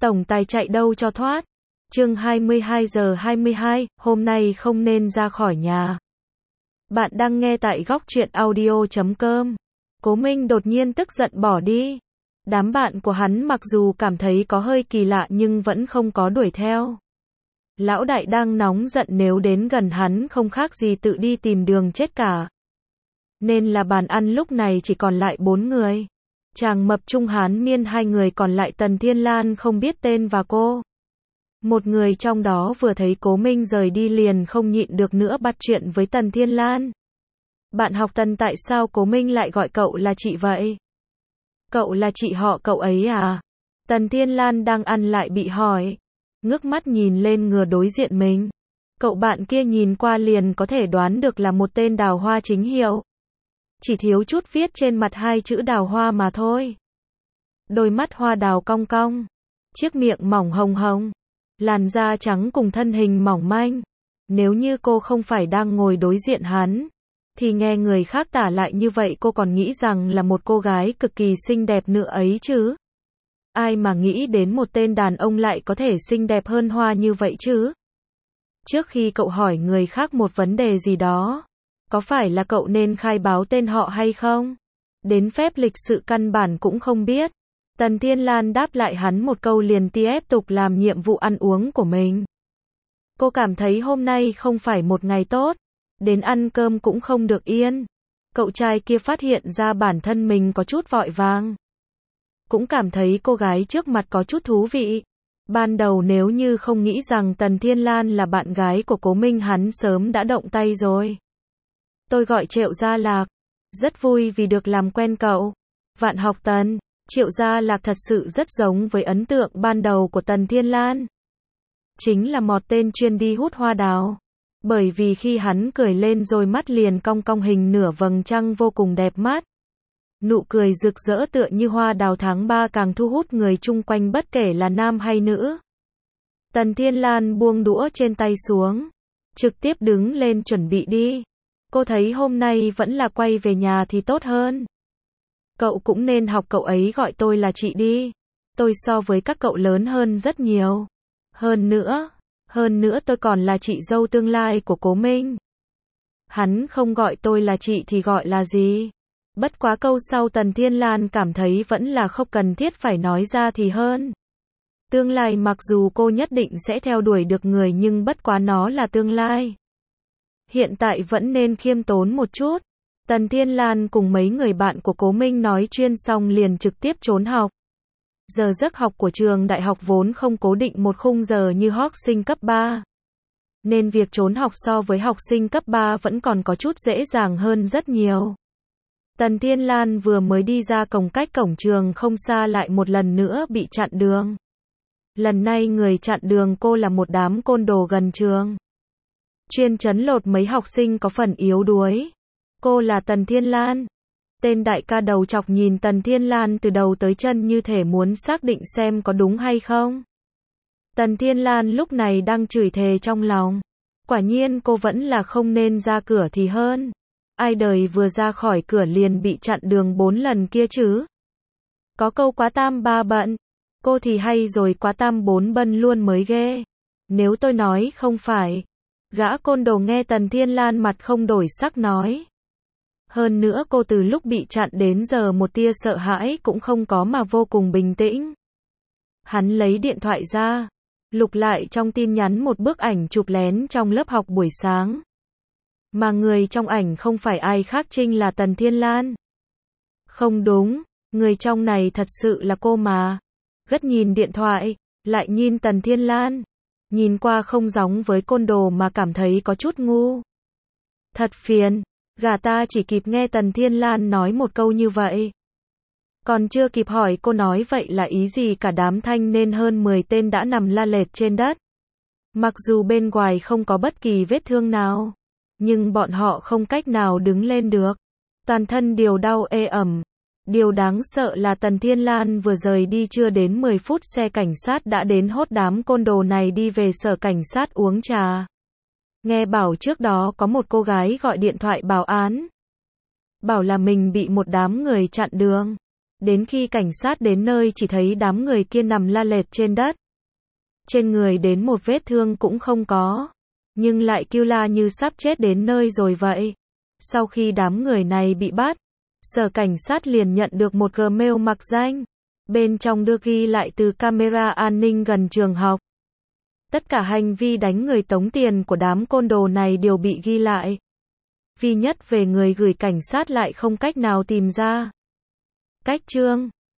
Tổng tài chạy đâu cho thoát. Chương 22:22, hôm nay không nên ra khỏi nhà. Bạn đang nghe tại góc truyện audio.com. Cố Minh đột nhiên tức giận bỏ đi. Đám bạn của hắn mặc dù cảm thấy có hơi kỳ lạ nhưng vẫn không có đuổi theo. Lão đại đang nóng giận, nếu đến gần hắn không khác gì tự đi tìm đường chết cả. Nên là bàn ăn lúc này chỉ còn lại 4 người. Chàng mập Trung Hán Miên, 2 người còn lại Tần Thiên Lan không biết tên và cô. Một người trong đó vừa thấy Cố Minh rời đi liền không nhịn được nữa bắt chuyện với Tần Thiên Lan. Bạn học Tần, tại sao Cố Minh lại gọi cậu là chị vậy? Cậu là chị họ cậu ấy à? Tần Thiên Lan đang ăn lại bị hỏi. Ngước mắt nhìn lên người đối diện mình. Cậu bạn kia nhìn qua liền có thể đoán được là một tên đào hoa chính hiệu. Chỉ thiếu chút viết trên mặt 2 chữ đào hoa mà thôi. Đôi mắt hoa đào cong cong. Chiếc miệng mỏng hồng hồng. Làn da trắng cùng thân hình mỏng manh. Nếu như cô không phải đang ngồi đối diện hắn, thì nghe người khác tả lại như vậy cô còn nghĩ rằng là một cô gái cực kỳ xinh đẹp nữa ấy chứ. Ai mà nghĩ đến một tên đàn ông lại có thể xinh đẹp hơn hoa như vậy chứ. Trước khi cậu hỏi người khác một vấn đề gì đó, có phải là cậu nên khai báo tên họ hay không? Đến phép lịch sự căn bản cũng không biết. Tần Thiên Lan đáp lại hắn một câu liền tiếp tục làm nhiệm vụ ăn uống của mình. Cô cảm thấy hôm nay không phải một ngày tốt, đến ăn cơm cũng không được yên. Cậu trai kia phát hiện ra bản thân mình có chút vội vàng. Cũng cảm thấy cô gái trước mặt có chút thú vị. Ban đầu nếu như không nghĩ rằng Tần Thiên Lan là bạn gái của Cố Minh hắn sớm đã động tay rồi. Tôi gọi Triệu Gia Lạc. Rất vui vì được làm quen cậu. Vạn học Tần. Triệu Gia Lạc thật sự rất giống với ấn tượng ban đầu của Tần Thiên Lan. Chính là một tên chuyên đi hút hoa đào. Bởi vì khi hắn cười lên rồi mắt liền cong cong hình nửa vầng trăng vô cùng đẹp mắt. Nụ cười rực rỡ tựa như hoa đào tháng 3 càng thu hút người chung quanh bất kể là nam hay nữ. Tần Thiên Lan buông đũa trên tay xuống. Trực tiếp đứng lên chuẩn bị đi. Cô thấy hôm nay vẫn là quay về nhà thì tốt hơn. Cậu cũng nên học cậu ấy gọi tôi là chị đi. Tôi so với các cậu lớn hơn rất nhiều. Hơn nữa tôi còn là chị dâu tương lai của Cố Minh. Hắn không gọi tôi là chị thì gọi là gì? Bất quá câu sau Tần Thiên Lan cảm thấy vẫn là không cần thiết phải nói ra thì hơn. Tương lai mặc dù cô nhất định sẽ theo đuổi được người nhưng bất quá nó là tương lai. Hiện tại vẫn nên khiêm tốn một chút. Tần Thiên Lan cùng mấy người bạn của Cố Minh nói chuyên xong liền trực tiếp trốn học. Giờ giấc học của trường đại học vốn không cố định một khung giờ như học sinh cấp 3. Nên việc trốn học so với học sinh cấp 3 vẫn còn có chút dễ dàng hơn rất nhiều. Tần Thiên Lan vừa mới đi ra cổng, cách cổng trường không xa lại một lần nữa bị chặn đường. Lần này người chặn đường cô là một đám côn đồ gần trường. Chuyên trấn lột mấy học sinh có phần yếu đuối. Cô là Tần Thiên Lan. Tên đại ca đầu chọc nhìn Tần Thiên Lan từ đầu tới chân như thể muốn xác định xem có đúng hay không. Tần Thiên Lan lúc này đang chửi thề trong lòng. Quả nhiên cô vẫn là không nên ra cửa thì hơn. Ai đời vừa ra khỏi cửa liền bị chặn đường 4 lần kia chứ. Có câu quá tam ba bận. Cô thì hay rồi, quá tam 4 bận luôn mới ghê. Nếu tôi nói không phải. Gã côn đồ nghe Tần Thiên Lan mặt không đổi sắc nói. Hơn nữa cô từ lúc bị chặn đến giờ một tia sợ hãi cũng không có mà vô cùng bình tĩnh. Hắn lấy điện thoại ra, lục lại trong tin nhắn một bức ảnh chụp lén trong lớp học buổi sáng. Mà người trong ảnh không phải ai khác chính là Tần Thiên Lan. Không đúng, người trong này thật sự là cô mà. Gắt nhìn điện thoại, lại nhìn Tần Thiên Lan. Nhìn qua không giống với côn đồ mà cảm thấy có chút ngu. Thật phiền. Gã ta chỉ kịp nghe Tần Thiên Lan nói một câu như vậy. Còn chưa kịp hỏi cô nói vậy là ý gì cả đám thanh nên hơn 10 tên đã nằm la lệt trên đất. Mặc dù bên ngoài không có bất kỳ vết thương nào, nhưng bọn họ không cách nào đứng lên được. Toàn thân đều đau ê ẩm. Điều đáng sợ là Tần Thiên Lan vừa rời đi chưa đến 10 phút xe cảnh sát đã đến hốt đám côn đồ này đi về sở cảnh sát uống trà. Nghe bảo trước đó có một cô gái gọi điện thoại báo án. Bảo là mình bị một đám người chặn đường. Đến khi cảnh sát đến nơi chỉ thấy đám người kia nằm la lệt trên đất. Trên người đến một vết thương cũng không có. Nhưng lại kêu la như sắp chết đến nơi rồi vậy. Sau khi đám người này bị bắt, sở cảnh sát liền nhận được một Gmail mặc danh. Bên trong được ghi lại từ camera an ninh gần trường học. Tất cả hành vi đánh người tống tiền của đám côn đồ này đều bị ghi lại. Duy nhất về người gửi cảnh sát lại không cách nào tìm ra. Cách chương